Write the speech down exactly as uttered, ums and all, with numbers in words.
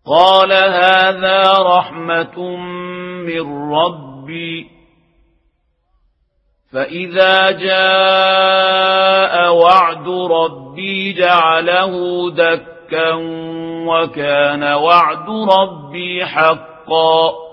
قال هذا رحمة من ربي فإذا جاء وعد ربي جعله دكا وكان وعد ربي حقا.